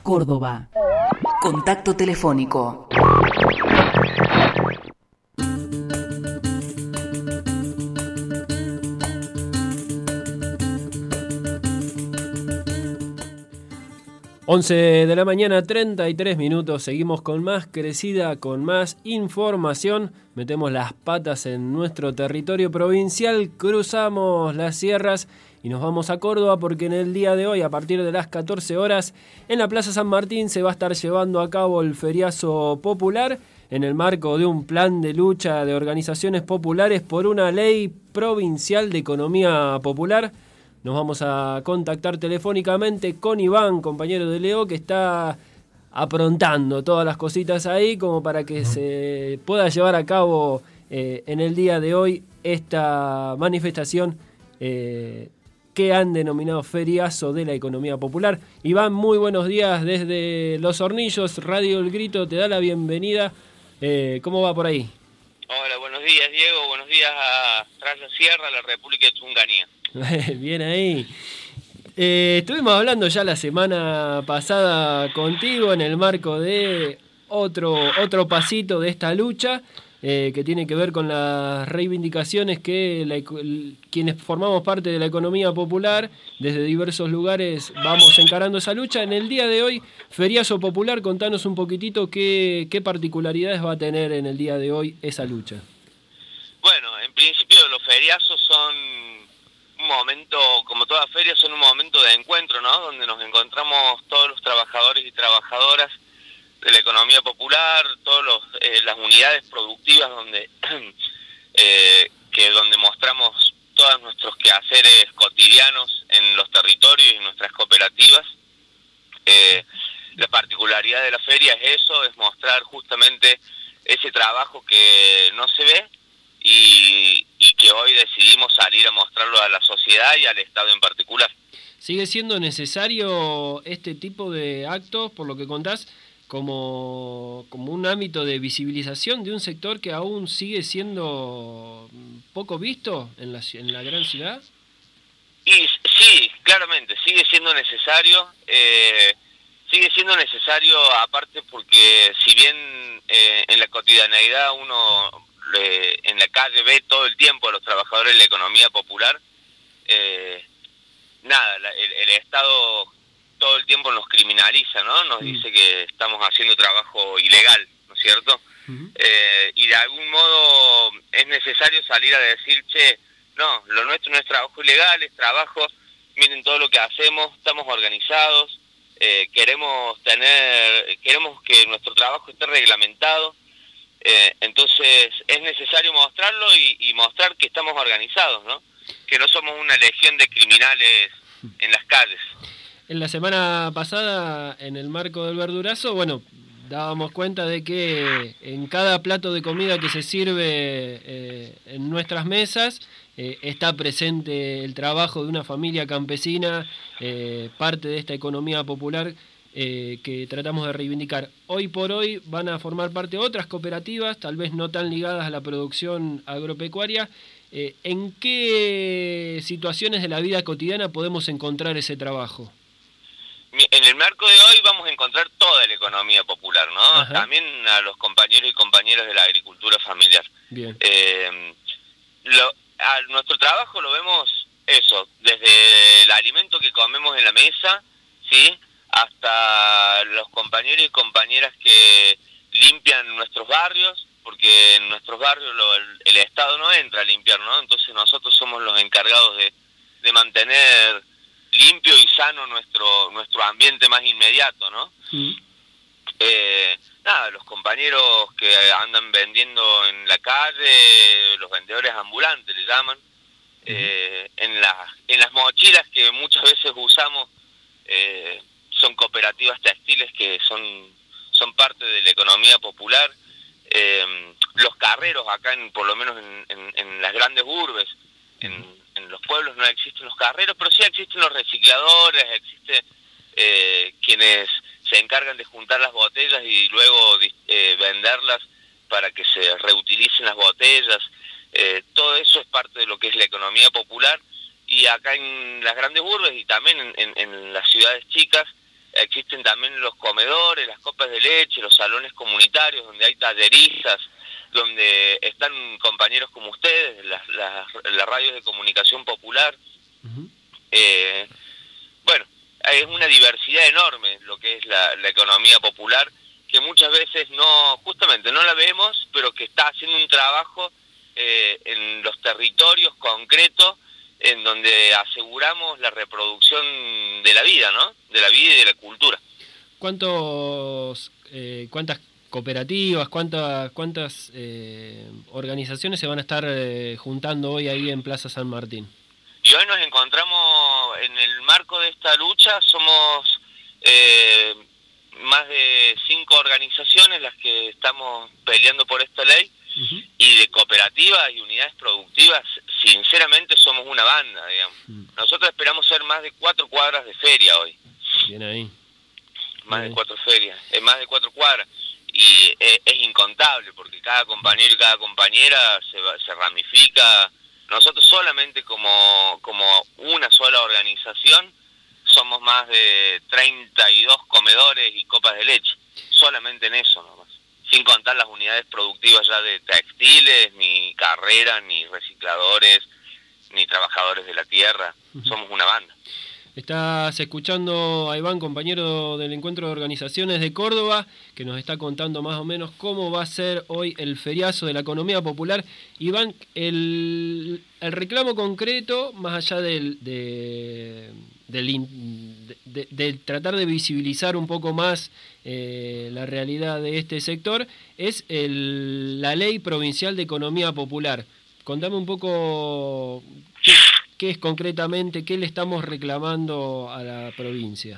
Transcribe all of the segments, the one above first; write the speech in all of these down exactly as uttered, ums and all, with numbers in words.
Córdoba. Contacto telefónico. once de la mañana, treinta y tres minutos. Seguimos con más crecida, con más información. Metemos las patas en nuestro territorio provincial, cruzamos las sierras y nos vamos a Córdoba porque en el día de hoy, a partir de las catorce horas, en la Plaza San Martín se va a estar llevando a cabo el feriazo popular en el marco de un plan de lucha de organizaciones populares por una ley provincial de economía popular. Nos vamos a contactar telefónicamente con Iván, compañero de Leo, que está aprontando todas las cositas ahí como para que se pueda llevar a cabo eh, en el día de hoy esta manifestación eh, que han denominado Feriazo de la Economía Popular. Iván, muy buenos días desde Los Hornillos. Radio El Grito te da la bienvenida. Eh, ¿Cómo va por ahí? Hola, buenos días, Diego. Buenos días a Raya Sierra, la República de Tunganía. Bien ahí. Eh, estuvimos hablando ya la semana pasada contigo en el marco de otro, otro pasito de esta lucha eh, que tiene que ver con las reivindicaciones que la, quienes formamos parte de la economía popular desde diversos lugares vamos encarando esa lucha. En el día de hoy, Feriazo Popular, contanos un poquitito qué, qué particularidades va a tener en el día de hoy esa lucha. Bueno, en principio los feriazos son un momento, como todas ferias, son un momento de encuentro, ¿no? Donde nos encontramos todos los trabajadores y trabajadoras de la economía popular, todas eh, las unidades productivas donde eh, que donde mostramos todos nuestros quehaceres cotidianos en los territorios y en nuestras cooperativas. Eh, la particularidad de la feria es eso, es mostrar justamente ese trabajo que no se ve y, y que hoy decidimos salir a mostrarlo a la sociedad y al Estado en particular. ¿Sigue siendo necesario este tipo de actos, por lo que contás, como, como un ámbito de visibilización de un sector que aún sigue siendo poco visto en la, en la gran ciudad? Y sí, claramente, sigue siendo necesario, eh, sigue siendo necesario aparte porque si bien eh, en la cotidianeidad uno eh, en la calle ve todo el tiempo a los trabajadores de la economía popular, eh, nada, la, el, el Estado todo el tiempo nos criminaliza, ¿no? Nos mm. dice que estamos haciendo trabajo ilegal, ¿no es cierto? Mm. Eh, y de algún modo es necesario salir a decir, che, no, lo nuestro no es trabajo ilegal, es trabajo, miren todo lo que hacemos, estamos organizados, eh, queremos tener, queremos que nuestro trabajo esté reglamentado, eh, entonces es necesario mostrarlo y, y mostrar que estamos organizados, ¿no? Que no somos una legión de criminales en las calles. En la semana pasada, en el marco del verdurazo, bueno, dábamos cuenta de que en cada plato de comida que se sirve eh, en nuestras mesas eh, está presente el trabajo de una familia campesina, eh, parte de esta economía popular eh, que tratamos de reivindicar. Hoy por hoy van a formar parte otras cooperativas, tal vez no tan ligadas a la producción agropecuaria. Eh, ¿En qué situaciones de la vida cotidiana podemos encontrar ese trabajo? En el marco de hoy vamos a encontrar toda la economía popular, ¿no? Ajá. También a los compañeros y compañeras de la agricultura familiar. Bien. Eh, lo, a nuestro trabajo lo vemos eso, desde el alimento que comemos en la mesa, ¿sí? Hasta los compañeros y compañeras que limpian nuestros barrios, porque en nuestros barrios lo, el, el Estado no entra a limpiar, ¿no? Entonces nosotros somos los encargados de, de mantener limpio y sano nuestro nuestro ambiente más inmediato, ¿no? Sí. Eh, nada, los compañeros que andan vendiendo en la calle, los vendedores ambulantes le llaman, uh-huh. eh, en, la, en las mochilas que muchas veces usamos, eh, son cooperativas textiles que son, son parte de la economía popular. Eh, los carreros acá, en, por lo menos en, en, en las grandes urbes, en en los pueblos no existen los carreros, pero sí existen los recicladores, existen eh, quienes se encargan de juntar las botellas y luego eh, venderlas para que se reutilicen las botellas. Eh, todo eso es parte de lo que es la economía popular, y acá en las grandes urbes y también en, en, en las ciudades chicas existen también los comedores, las copas de leche, los salones comunitarios donde hay talleristas, donde están compañeros como ustedes, las, las, las radios de comunicación popular. Uh-huh. eh, bueno, es una diversidad enorme lo que es la, la economía popular, que muchas veces no, justamente no la vemos, pero que está haciendo un trabajo eh, en los territorios concretos, en donde aseguramos la reproducción de la vida, ¿no? De la vida y de la cultura. ¿Cuántos, eh, cuántas cooperativas, cuántas, cuántas eh, organizaciones se van a estar eh, juntando hoy ahí en Plaza San Martín? Y hoy nos encontramos en el marco de esta lucha, somos eh, más de cinco organizaciones las que estamos peleando por esta ley. Uh-huh. Y de cooperativas y unidades productivas, sinceramente somos una banda, digamos. Uh-huh. Nosotros esperamos ser más de cuatro cuadras de feria hoy. Bien ahí. Más Bien. de cuatro ferias, es más de cuatro cuadras. Y es, es incontable, porque cada compañero y cada compañera se, se ramifica. Nosotros solamente como, como una sola organización somos más de treinta y dos comedores y copas de leche. Solamente en eso nomás. Sin contar las unidades productivas ya de textiles, ni carreras, ni recicladores, ni trabajadores de la tierra. Uh-huh. Somos una banda. Estás escuchando a Iván, compañero del Encuentro de Organizaciones de Córdoba, que nos está contando más o menos cómo va a ser hoy el feriazo de la economía popular. Iván, el, el reclamo concreto, más allá del, de, del, de, de, de tratar de visibilizar un poco más eh, la realidad de este sector, es el, la Ley Provincial de Economía Popular. Contame un poco qué, qué es concretamente, qué le estamos reclamando a la provincia.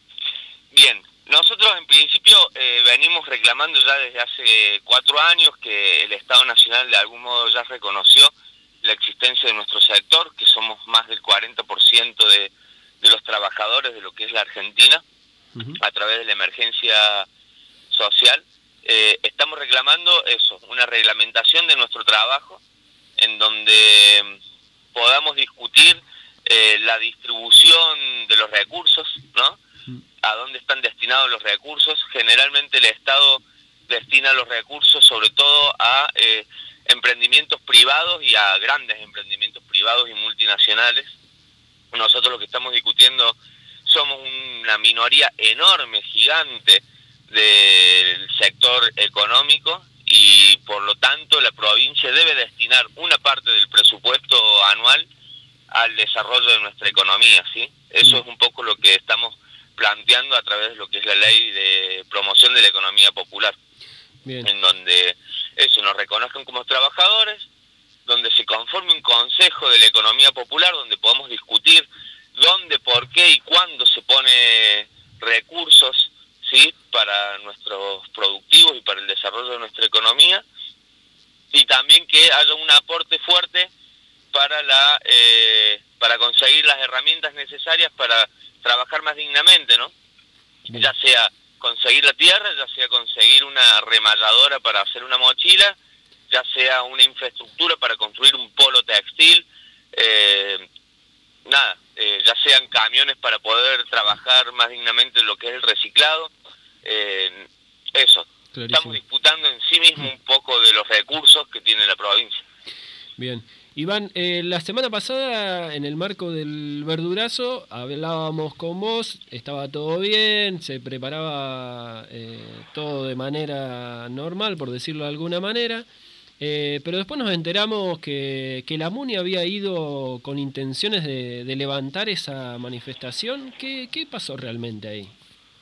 Bien, nosotros en principio eh, venimos reclamando ya desde hace cuatro años que el Estado Nacional de algún modo ya reconoció la existencia de nuestro sector, que somos más del cuarenta por ciento de, de los trabajadores de lo que es la Argentina, uh-huh. a través de la emergencia social. Eh, estamos reclamando eso, una reglamentación de nuestro trabajo, en donde podamos discutir eh, la distribución de los recursos, ¿no? A dónde están destinados los recursos. Generalmente el Estado destina los recursos sobre todo a eh, emprendimientos privados y a grandes emprendimientos privados y multinacionales. Nosotros lo que estamos discutiendo somos una minoría enorme, gigante del sector económico, y por lo tanto la provincia debe destinar una parte del presupuesto anual al desarrollo de nuestra economía, ¿sí? Eso es un poco lo que estamos planteando a través de lo que es la ley de promoción de la economía popular. Bien. En donde eso, nos reconozcan como trabajadores, donde se conforme un consejo de la economía popular, donde podamos discutir dónde, por qué y cuándo se pone recursos, ¿sí?, para nuestros productivos y para el desarrollo de nuestra economía, y también que haya un aporte fuerte para la eh, para conseguir las herramientas necesarias para trabajar más dignamente, ¿no? Bien. Ya sea conseguir la tierra, ya sea conseguir una remalladora para hacer una mochila, ya sea una infraestructura para construir un polo textil, eh, nada, eh, ya sean camiones para poder trabajar más dignamente lo que es el reciclado. Eh, eso, clarísimo. Estamos disputando en sí mismo un poco de los recursos que tiene la provincia. Bien. Iván, eh, la semana pasada, en el marco del verdurazo, hablábamos con vos, estaba todo bien, se preparaba eh, todo de manera normal, por decirlo de alguna manera, eh, pero después nos enteramos que, que la MUNI había ido con intenciones de, de levantar esa manifestación. ¿Qué, qué pasó realmente ahí?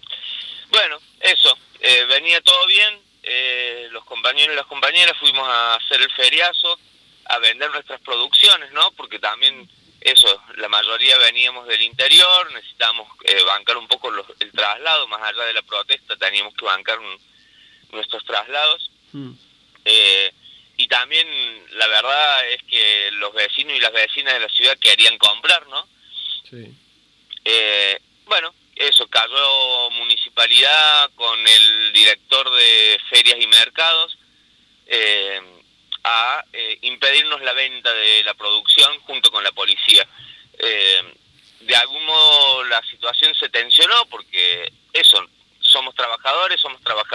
Bueno, eso, eh, venía todo bien, eh, los compañeros y las compañeras fuimos a hacer el feriazo, a vender nuestras producciones, ¿no? Porque también eso, la mayoría veníamos del interior, necesitábamos eh, bancar un poco los, el traslado, más allá de la protesta teníamos que bancar un, nuestros traslados. Mm. Eh, y también la verdad es que los vecinos y las vecinas de la ciudad querían comprar, ¿no? Sí. Eh, bueno, eso, cayó municipalidad con el director de ferias y mercados eh, a eh, impedirnos la venta de la producción junto con la policía. Eh, de algún modo la situación se tensionó porque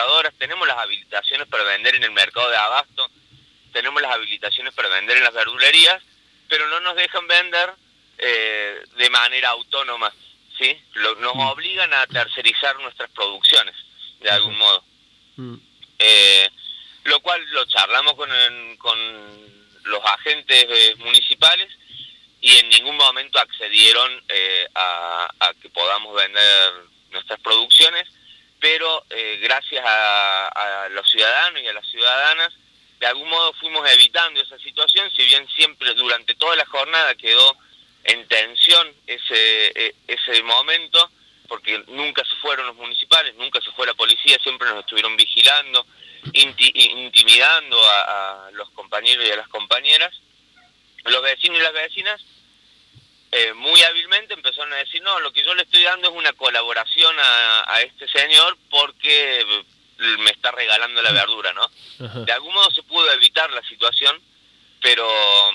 procesadoras, tenemos las habilitaciones para vender en el mercado de abasto, tenemos las habilitaciones para vender en las verdulerías, pero no nos dejan vender eh, de manera autónoma, ¿sí? Lo, nos obligan a tercerizar nuestras producciones, de algún modo. Mm. Eh, lo cual lo charlamos con, el, con los agentes eh, municipales y en ningún momento accedieron eh, a, a que podamos vender nuestras producciones, pero eh, gracias a, a los ciudadanos y a las ciudadanas, de algún modo fuimos evitando esa situación, si bien siempre durante toda la jornada quedó en tensión ese, ese momento, porque nunca se fueron los municipales, nunca se fue la policía, siempre nos estuvieron vigilando, inti, intimidando a, a los compañeros y a las compañeras. Los vecinos y las vecinas eh, muy hábilmente empezaron a decir, no, lo que yo le estoy dando es una colaboración a, a este señor porque me está regalando la verdura, ¿no? Ajá. De algún modo se pudo evitar la situación, pero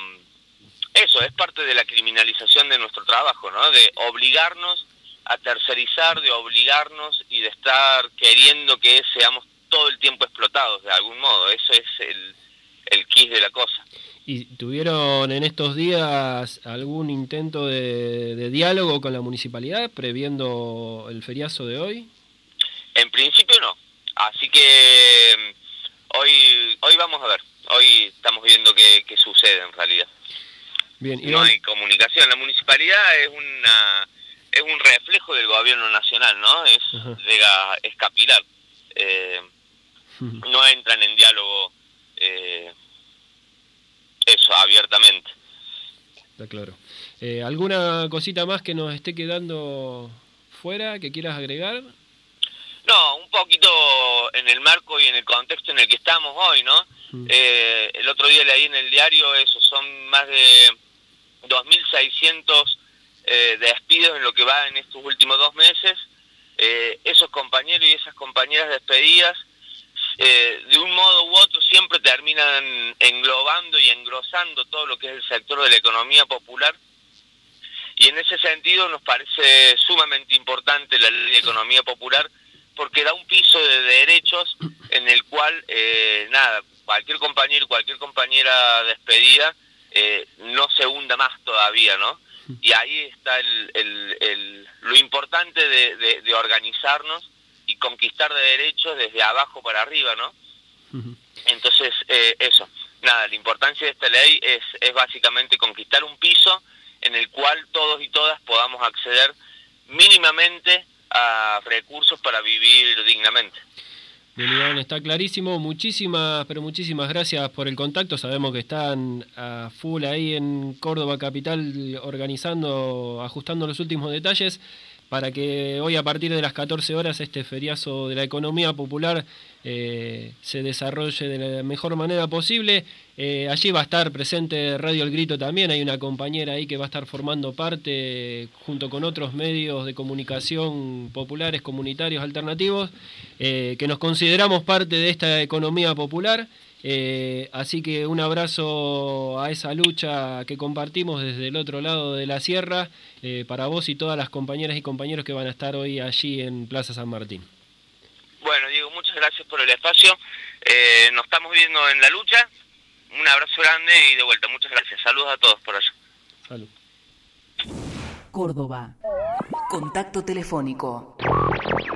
eso es parte de la criminalización de nuestro trabajo, ¿no? De obligarnos a tercerizar, de obligarnos y de estar queriendo que seamos todo el tiempo explotados de algún modo. Eso es el, el quid de la cosa. ¿Y tuvieron en estos días algún intento de, de diálogo con la municipalidad previendo el feriazo de hoy? En principio no. Así que hoy hoy vamos a ver. Hoy estamos viendo qué, qué sucede en realidad. Bien, no hay comunicación. La municipalidad es una es un reflejo del gobierno nacional, ¿no? Es, llega, es capilar. Eh, no entran en diálogo eh, eso abiertamente. Está claro. Eh, ¿Alguna cosita más que nos esté quedando fuera que quieras agregar? No, un poquito en el marco y en el contexto en el que estamos hoy, ¿no? Mm. Eh, el otro día leí en el diario eso, son más de dos mil seiscientos eh, despidos en lo que va en estos últimos dos meses. Eh, esos compañeros y esas compañeras despedidas, eh, de un modo u otro, siempre terminan englobando y engrosando todo lo que es el sector de la economía popular. Y en ese sentido nos parece sumamente importante la ley de economía popular, porque da un piso de derechos en el cual, eh, nada, cualquier compañero y cualquier compañera despedida eh, no se hunda más todavía, ¿no? Y ahí está el, el, el, lo importante de, de, de organizarnos y conquistar de derechos desde abajo para arriba, ¿no? Entonces, eh, eso, nada, la importancia de esta ley es, es básicamente conquistar un piso en el cual todos y todas podamos acceder mínimamente a recursos para vivir dignamente. Bien, Iván, está clarísimo. Muchísimas, pero muchísimas gracias por el contacto. Sabemos que están a full ahí en Córdoba Capital organizando, ajustando los últimos detalles para que hoy a partir de las catorce horas este feriazo de la economía popular eh, se desarrolle de la mejor manera posible. Eh, allí va a estar presente Radio El Grito también, hay una compañera ahí que va a estar formando parte junto con otros medios de comunicación populares, comunitarios, alternativos, eh, que nos consideramos parte de esta economía popular. Eh, así que un abrazo a esa lucha que compartimos desde el otro lado de la sierra, eh, para vos y todas las compañeras y compañeros que van a estar hoy allí en Plaza San Martín. Bueno, Diego, muchas gracias por el espacio. Eh, nos estamos viendo en la lucha. Un abrazo grande y de vuelta, muchas gracias. Saludos a todos por allá. Salud. Córdoba. Contacto telefónico.